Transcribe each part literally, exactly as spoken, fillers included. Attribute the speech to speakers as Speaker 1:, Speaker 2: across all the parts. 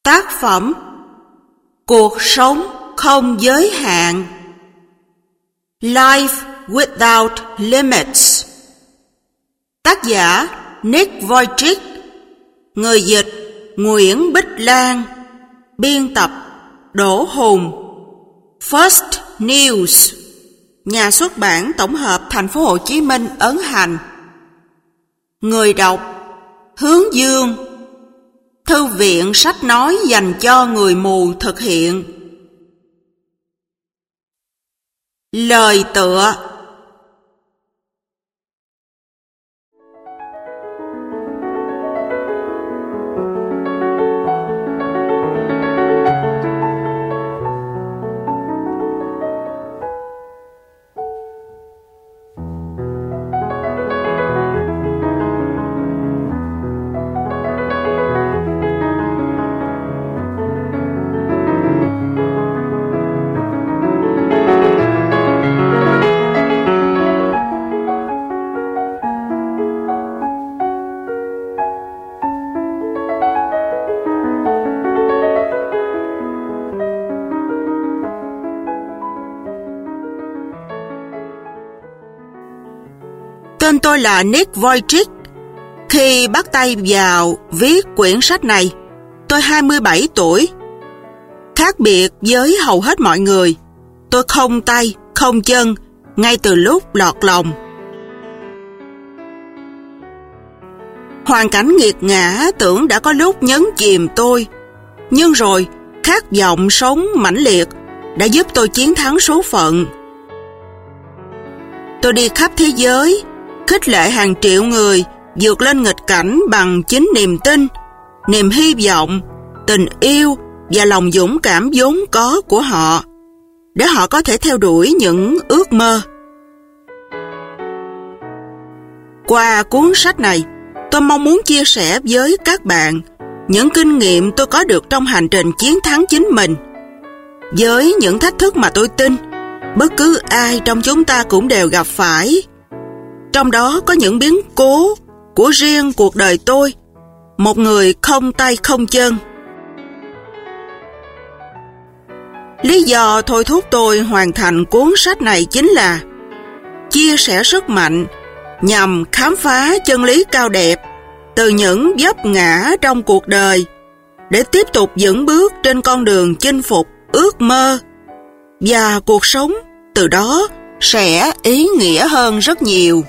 Speaker 1: Tác phẩm Cuộc sống không giới hạn. Life Without Limits. Tác giả Nick Vujicic. Người dịch Nguyễn Bích Lan. Biên tập Đỗ Hùng. First News. Nhà xuất bản tổng hợp Thành phố Hồ Chí Minh ấn hành. Người đọc Hướng Dương. Thư viện sách nói dành cho người mù thực hiện. Lời tựa. Tên tôi là Nick Vujicic. Khi bắt tay vào viết quyển sách này, tôi hai mươi bảy tuổi. Khác biệt với hầu hết mọi người, tôi không tay, không chân, ngay từ lúc lọt lòng. Hoàn cảnh nghiệt ngã tưởng đã có lúc nhấn chìm tôi, nhưng rồi khát vọng sống mãnh liệt đã giúp tôi chiến thắng số phận. Tôi đi khắp thế giới, khích lệ hàng triệu người vượt lên nghịch cảnh bằng chính niềm tin, niềm hy vọng, tình yêu và lòng dũng cảm vốn có của họ, để họ có thể theo đuổi những ước mơ. Qua cuốn sách này, tôi mong muốn chia sẻ với các bạn những kinh nghiệm tôi có được trong hành trình chiến thắng chính mình, với những thách thức mà tôi tin bất cứ ai trong chúng ta cũng đều gặp phải. Trong đó có những biến cố của riêng cuộc đời tôi, một người không tay không chân. Lý do thôi thúc tôi hoàn thành cuốn sách này chính là chia sẻ sức mạnh nhằm khám phá chân lý cao đẹp từ những vấp ngã trong cuộc đời, để tiếp tục vững bước trên con đường chinh phục ước mơ, và cuộc sống từ đó sẽ ý nghĩa hơn rất nhiều.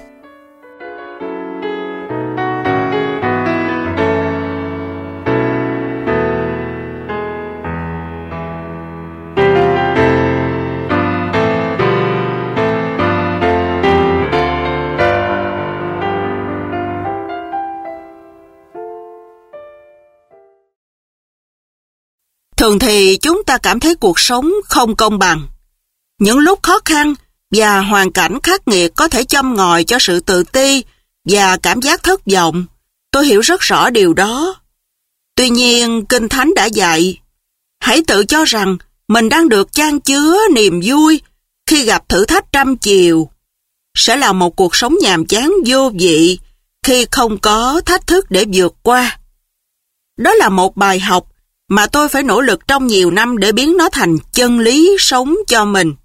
Speaker 1: Thường thì chúng ta cảm thấy cuộc sống không công bằng. Những lúc khó khăn và hoàn cảnh khắc nghiệt có thể châm ngòi cho sự tự ti và cảm giác thất vọng. Tôi hiểu rất rõ điều đó. Tuy nhiên, Kinh Thánh đã dạy, hãy tự cho rằng mình đang được chan chứa niềm vui khi gặp thử thách trăm chiều. Sẽ là một cuộc sống nhàm chán vô vị khi không có thách thức để vượt qua. Đó là một bài học mà tôi phải nỗ lực trong nhiều năm để biến nó thành chân lý sống cho mình.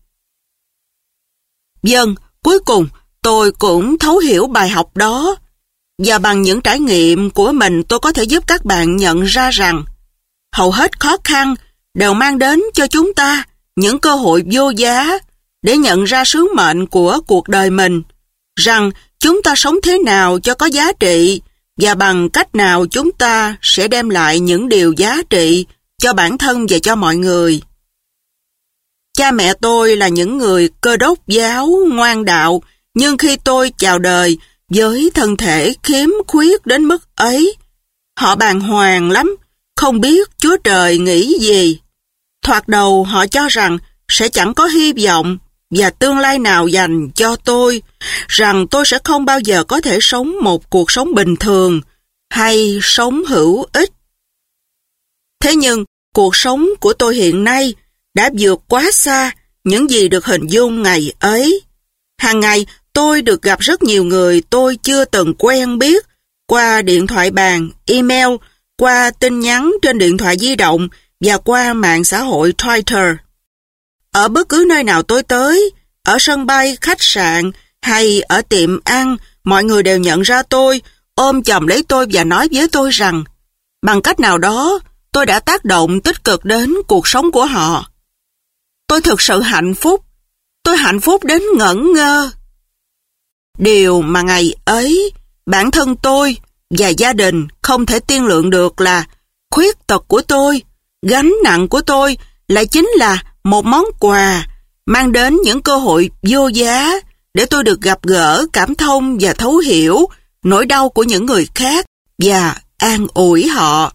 Speaker 1: Vâng, cuối cùng tôi cũng thấu hiểu bài học đó, và bằng những trải nghiệm của mình tôi có thể giúp các bạn nhận ra rằng hầu hết khó khăn đều mang đến cho chúng ta những cơ hội vô giá để nhận ra sứ mệnh của cuộc đời mình, rằng chúng ta sống thế nào cho có giá trị, và bằng cách nào chúng ta sẽ đem lại những điều giá trị cho bản thân và cho mọi người. Cha mẹ tôi là những người Cơ Đốc giáo ngoan đạo, nhưng khi tôi chào đời với thân thể khiếm khuyết đến mức ấy, họ bàng hoàng lắm, không biết Chúa Trời nghĩ gì. Thoạt đầu họ cho rằng sẽ chẳng có hy vọng và tương lai nào dành cho tôi, rằng tôi sẽ không bao giờ có thể sống một cuộc sống bình thường hay sống hữu ích. Thế nhưng, cuộc sống của tôi hiện nay đã vượt quá xa những gì được hình dung ngày ấy. Hàng ngày, tôi được gặp rất nhiều người tôi chưa từng quen biết qua điện thoại bàn, email, qua tin nhắn trên điện thoại di động và qua mạng xã hội Twitter. Ở bất cứ nơi nào tôi tới, ở sân bay, khách sạn hay ở tiệm ăn, mọi người đều nhận ra tôi, ôm chầm lấy tôi và nói với tôi rằng bằng cách nào đó tôi đã tác động tích cực đến cuộc sống của họ. Tôi thực sự hạnh phúc. Tôi hạnh phúc đến ngẩn ngơ. Điều mà ngày ấy bản thân tôi và gia đình không thể tiên lượng được là khuyết tật của tôi, gánh nặng của tôi lại chính là một món quà mang đến những cơ hội vô giá để tôi được gặp gỡ, cảm thông và thấu hiểu nỗi đau của những người khác và an ủi họ.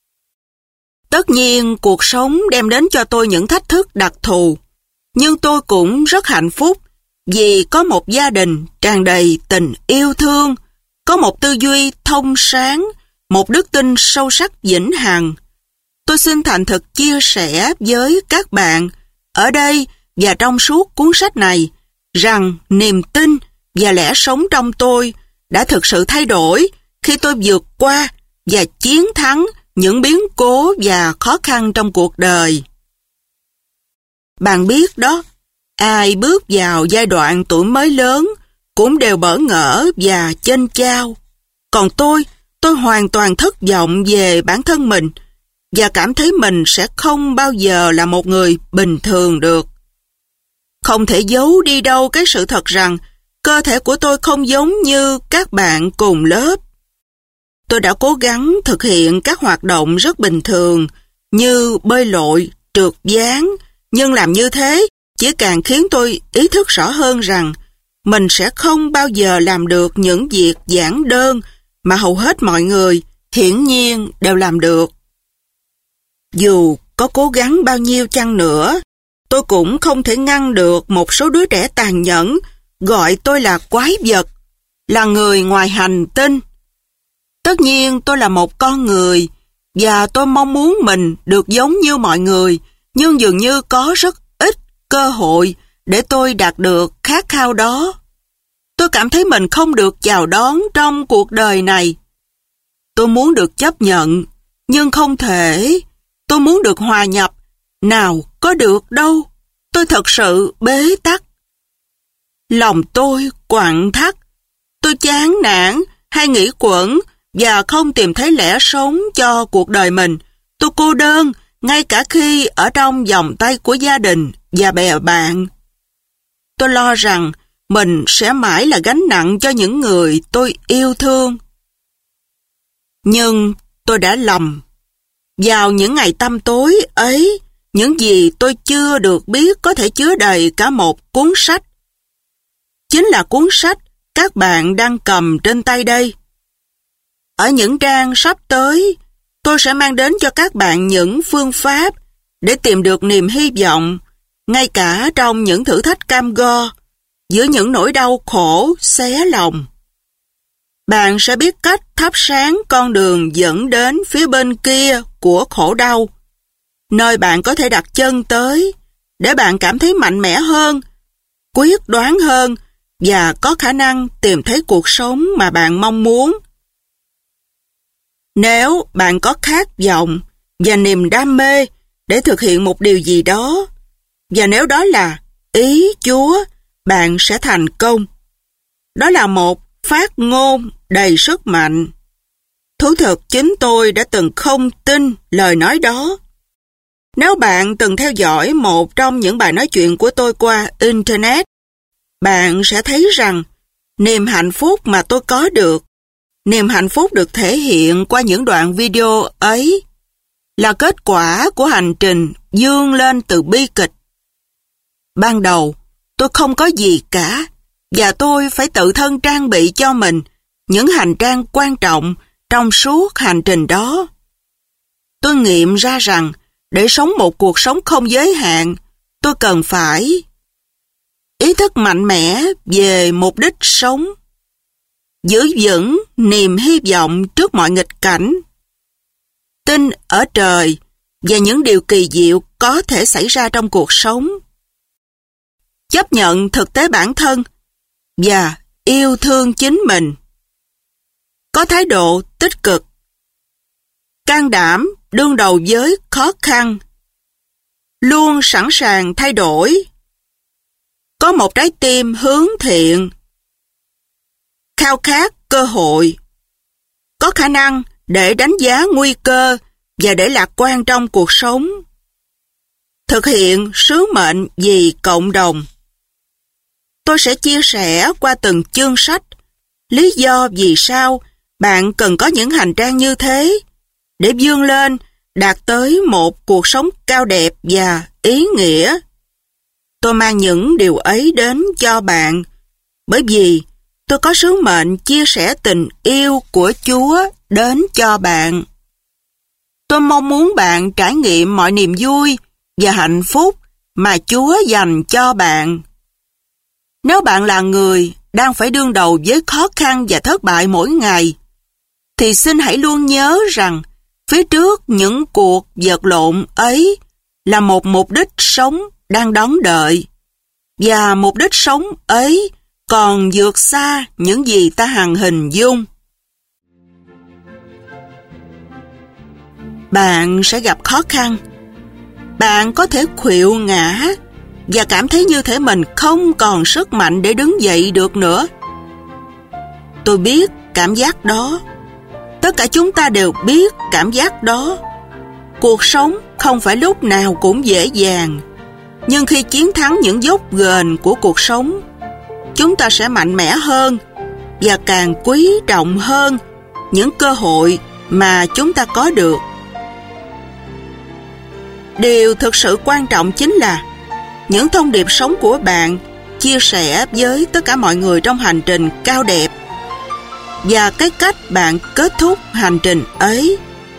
Speaker 1: Tất nhiên, cuộc sống đem đến cho tôi những thách thức đặc thù, nhưng tôi cũng rất hạnh phúc vì có một gia đình tràn đầy tình yêu thương, có một tư duy thông sáng, một đức tin sâu sắc vĩnh hằng. Tôi xin thành thực chia sẻ với các bạn ở đây và trong suốt cuốn sách này rằng niềm tin và lẽ sống trong tôi đã thực sự thay đổi khi tôi vượt qua và chiến thắng những biến cố và khó khăn trong cuộc đời. Bạn biết đó, ai bước vào giai đoạn tuổi mới lớn cũng đều bỡ ngỡ và chênh chao. Còn tôi, tôi hoàn toàn thất vọng về bản thân mình và cảm thấy mình sẽ không bao giờ là một người bình thường được. Không thể giấu đi đâu cái sự thật rằng cơ thể của tôi không giống như các bạn cùng lớp. Tôi đã cố gắng thực hiện các hoạt động rất bình thường như bơi lội, trượt ván, nhưng làm như thế chỉ càng khiến tôi ý thức rõ hơn rằng mình sẽ không bao giờ làm được những việc giản đơn mà hầu hết mọi người hiển nhiên đều làm được. Dù có cố gắng bao nhiêu chăng nữa, tôi cũng không thể ngăn được một số đứa trẻ tàn nhẫn gọi tôi là quái vật, là người ngoài hành tinh. Tất nhiên tôi là một con người và tôi mong muốn mình được giống như mọi người, nhưng dường như có rất ít cơ hội để tôi đạt được khát khao đó. Tôi cảm thấy mình không được chào đón trong cuộc đời này. Tôi muốn được chấp nhận, nhưng không thể. Tôi muốn được hòa nhập. Nào, có được đâu. Tôi thật sự bế tắc. Lòng tôi quặn thắt. Tôi chán nản hay nghĩ quẩn và không tìm thấy lẽ sống cho cuộc đời mình. Tôi cô đơn ngay cả khi ở trong vòng tay của gia đình và bè bạn. Tôi lo rằng mình sẽ mãi là gánh nặng cho những người tôi yêu thương. Nhưng tôi đã lầm. Vào những ngày tăm tối ấy, những gì tôi chưa được biết có thể chứa đầy cả một cuốn sách. Chính là cuốn sách các bạn đang cầm trên tay đây. Ở những trang sắp tới, tôi sẽ mang đến cho các bạn những phương pháp để tìm được niềm hy vọng, ngay cả trong những thử thách cam go, giữa những nỗi đau khổ xé lòng. Bạn sẽ biết cách thắp sáng con đường dẫn đến phía bên kia của khổ đau, nơi bạn có thể đặt chân tới, để bạn cảm thấy mạnh mẽ hơn, quyết đoán hơn và có khả năng tìm thấy cuộc sống mà bạn mong muốn. Nếu bạn có khát vọng và niềm đam mê để thực hiện một điều gì đó, và nếu đó là ý Chúa, bạn sẽ thành công. Đó là một phát ngôn đầy sức mạnh. Thú thực chính tôi đã từng không tin lời nói đó. Nếu bạn từng theo dõi một trong những bài nói chuyện của tôi qua Internet, bạn sẽ thấy rằng niềm hạnh phúc mà tôi có được, niềm hạnh phúc được thể hiện qua những đoạn video ấy, là kết quả của hành trình vươn lên từ bi kịch. Ban đầu, tôi không có gì cả, và tôi phải tự thân trang bị cho mình những hành trang quan trọng trong suốt hành trình đó. Tôi nghiệm ra rằng để sống một cuộc sống không giới hạn, tôi cần phải ý thức mạnh mẽ về mục đích sống, giữ vững niềm hy vọng trước mọi nghịch cảnh, tin ở trời và những điều kỳ diệu có thể xảy ra trong cuộc sống, chấp nhận thực tế bản thân và yêu thương chính mình, có thái độ tích cực. can đảm đương đầu với khó khăn, luôn sẵn sàng thay đổi, có một trái tim hướng thiện, khao khát cơ hội, có khả năng để đánh giá nguy cơ và để lạc quan trong cuộc sống, thực hiện sứ mệnh vì cộng đồng. Tôi sẽ chia sẻ qua từng chương sách lý do vì sao bạn cần có những hành trang như thế để vươn lên đạt tới một cuộc sống cao đẹp và ý nghĩa. Tôi mang những điều ấy đến cho bạn bởi vì tôi có sứ mệnh chia sẻ tình yêu của Chúa đến cho bạn. Tôi mong muốn bạn trải nghiệm mọi niềm vui và hạnh phúc mà Chúa dành cho bạn. Nếu bạn là người đang phải đương đầu với khó khăn và thất bại mỗi ngày, thì xin hãy luôn nhớ rằng phía trước những cuộc vật lộn ấy là một mục đích sống đang đón đợi. Và mục đích sống ấy còn vượt xa những gì ta hằng hình dung. Bạn sẽ gặp khó khăn. Bạn có thể khuỵu ngã và cảm thấy như thể mình không còn sức mạnh để đứng dậy được nữa. Tôi biết cảm giác đó. Tất cả chúng ta đều biết cảm giác đó. Cuộc sống không phải lúc nào cũng dễ dàng. Nhưng khi chiến thắng những dốc ghềnh của cuộc sống, chúng ta sẽ mạnh mẽ hơn và càng quý trọng hơn những cơ hội mà chúng ta có được. Điều thực sự quan trọng chính là những thông điệp sống của bạn chia sẻ với tất cả mọi người trong hành trình cao đẹp và cái cách bạn kết thúc hành trình ấy.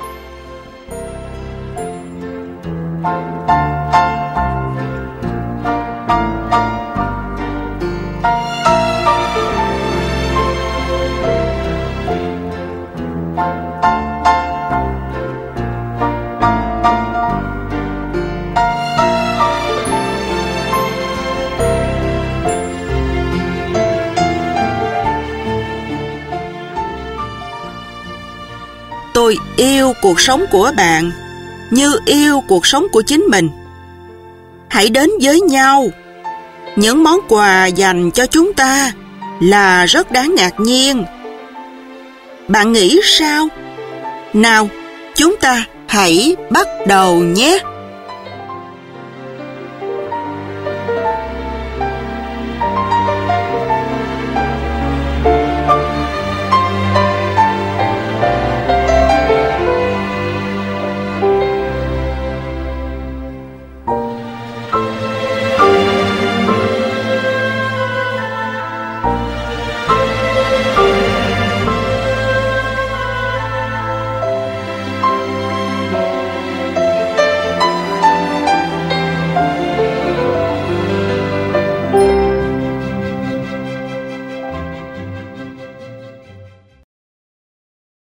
Speaker 1: Tôi yêu cuộc sống của bạn như yêu cuộc sống của chính mình. Hãy đến với nhau. Những món quà dành cho chúng ta là rất đáng ngạc nhiên. Bạn nghĩ sao? Nào, chúng ta hãy bắt đầu nhé.